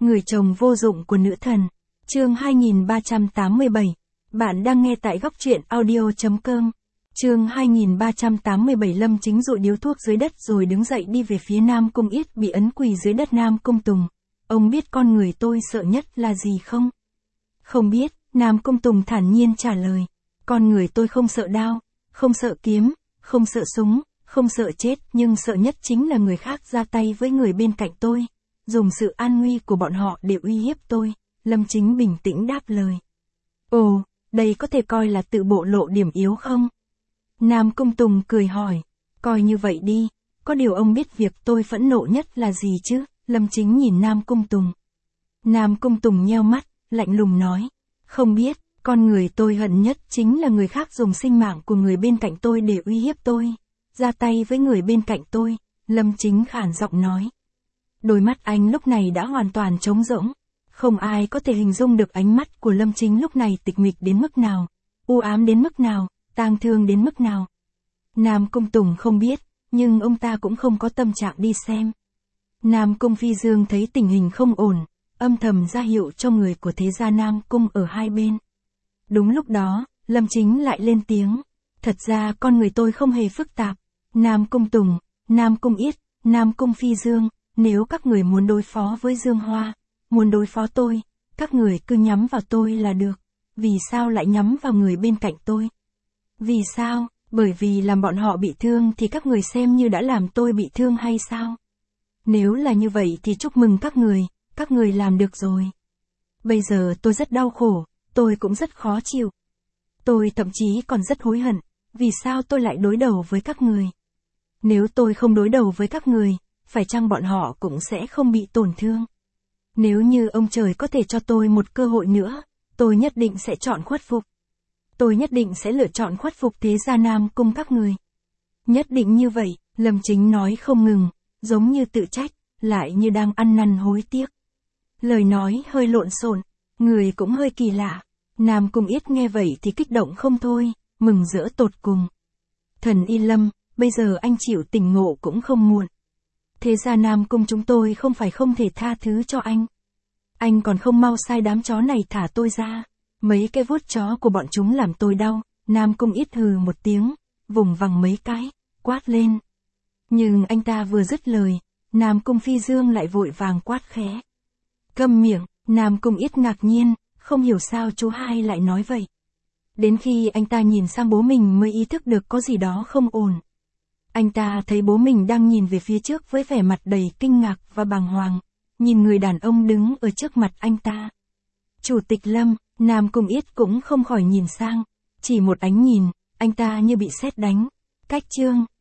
Người chồng vô dụng của nữ thần. Chương 2387. Bạn đang nghe tại góc truyện audio.com. Chương 2387. Lâm Chính dụi điếu thuốc dưới đất rồi đứng dậy đi về phía Nam Cung Yết bị ấn quỳ dưới đất. Nam Cung Tùng, ông biết con người tôi sợ nhất là gì không? Không biết, Nam Cung Tùng thản nhiên trả lời. Con người tôi không sợ đao, không sợ kiếm, không sợ súng, không sợ chết, nhưng sợ nhất chính là người khác ra tay với người bên cạnh tôi, dùng sự an nguy của bọn họ để uy hiếp tôi. Lâm Chính bình tĩnh đáp lời. Ồ, đây có thể coi là tự bộ lộ điểm yếu không? Nam Cung Tùng cười hỏi. Coi như vậy đi, có điều ông biết việc tôi phẫn nộ nhất là gì chứ? Lâm Chính nhìn Nam Cung Tùng. Nam Cung Tùng nheo mắt, lạnh lùng nói. Không biết, con người tôi hận nhất chính là người khác dùng sinh mạng của người bên cạnh tôi để uy hiếp tôi, ra tay với người bên cạnh tôi. Lâm Chính khản giọng nói. Đôi mắt anh lúc này đã hoàn toàn trống rỗng. Không ai có thể hình dung được ánh mắt của Lâm Chính lúc này tịch mịch đến mức nào, u ám đến mức nào, tang thương đến mức nào. Nam Cung Tùng không biết, nhưng ông ta cũng không có tâm trạng đi xem. Nam Cung Phi Dương thấy tình hình không ổn, âm thầm ra hiệu cho người của thế gia Nam Cung ở hai bên. Đúng lúc đó, Lâm Chính lại lên tiếng. Thật ra con người tôi không hề phức tạp. Nam Cung Tùng, Nam Cung Yết, Nam Cung Phi Dương, nếu các người muốn đối phó với Dương Hoa, muốn đối phó tôi, các người cứ nhắm vào tôi là được. Vì sao lại nhắm vào người bên cạnh tôi? Vì sao? Bởi vì làm bọn họ bị thương thì các người xem như đã làm tôi bị thương hay sao? Nếu là như vậy thì chúc mừng các người làm được rồi. Bây giờ tôi rất đau khổ, tôi cũng rất khó chịu. Tôi thậm chí còn rất hối hận, vì sao tôi lại đối đầu với các người? Nếu tôi không đối đầu với các người, phải chăng bọn họ cũng sẽ không bị tổn thương? Nếu như ông trời có thể cho tôi một cơ hội nữa, tôi nhất định sẽ chọn khuất phục. Tôi nhất định sẽ lựa chọn khuất phục thế gia Nam Cung các người. Nhất định như vậy, Lâm Chính nói không ngừng, giống như tự trách, lại như đang ăn năn hối tiếc. Lời nói hơi lộn xộn, người cũng hơi kỳ lạ. Nam Cung Yết nghe vậy thì kích động không thôi, mừng rỡ tột cùng. Thần Y Lâm, bây giờ anh chịu tỉnh ngộ cũng không muộn. Thế gia Nam Cung chúng tôi không phải không thể tha thứ cho anh. Anh còn không mau sai đám chó này thả tôi ra. Mấy cái vuốt chó của bọn chúng làm tôi đau. Nam Cung Yết hừ một tiếng, vùng vằng mấy cái, quát lên. Nhưng anh ta vừa dứt lời, Nam Cung Phi Dương lại vội vàng quát khẽ. Câm miệng. Nam Cung Yết ngạc nhiên, không hiểu sao chú hai lại nói vậy. Đến khi anh ta nhìn sang bố mình mới ý thức được có gì đó không ổn. Anh ta thấy bố mình đang nhìn về phía trước với vẻ mặt đầy kinh ngạc và bàng hoàng, nhìn người đàn ông đứng ở trước mặt anh ta. Chủ tịch Lâm, Nam Cung Yết cũng không khỏi nhìn sang, chỉ một ánh nhìn, anh ta như bị sét đánh. Cách chương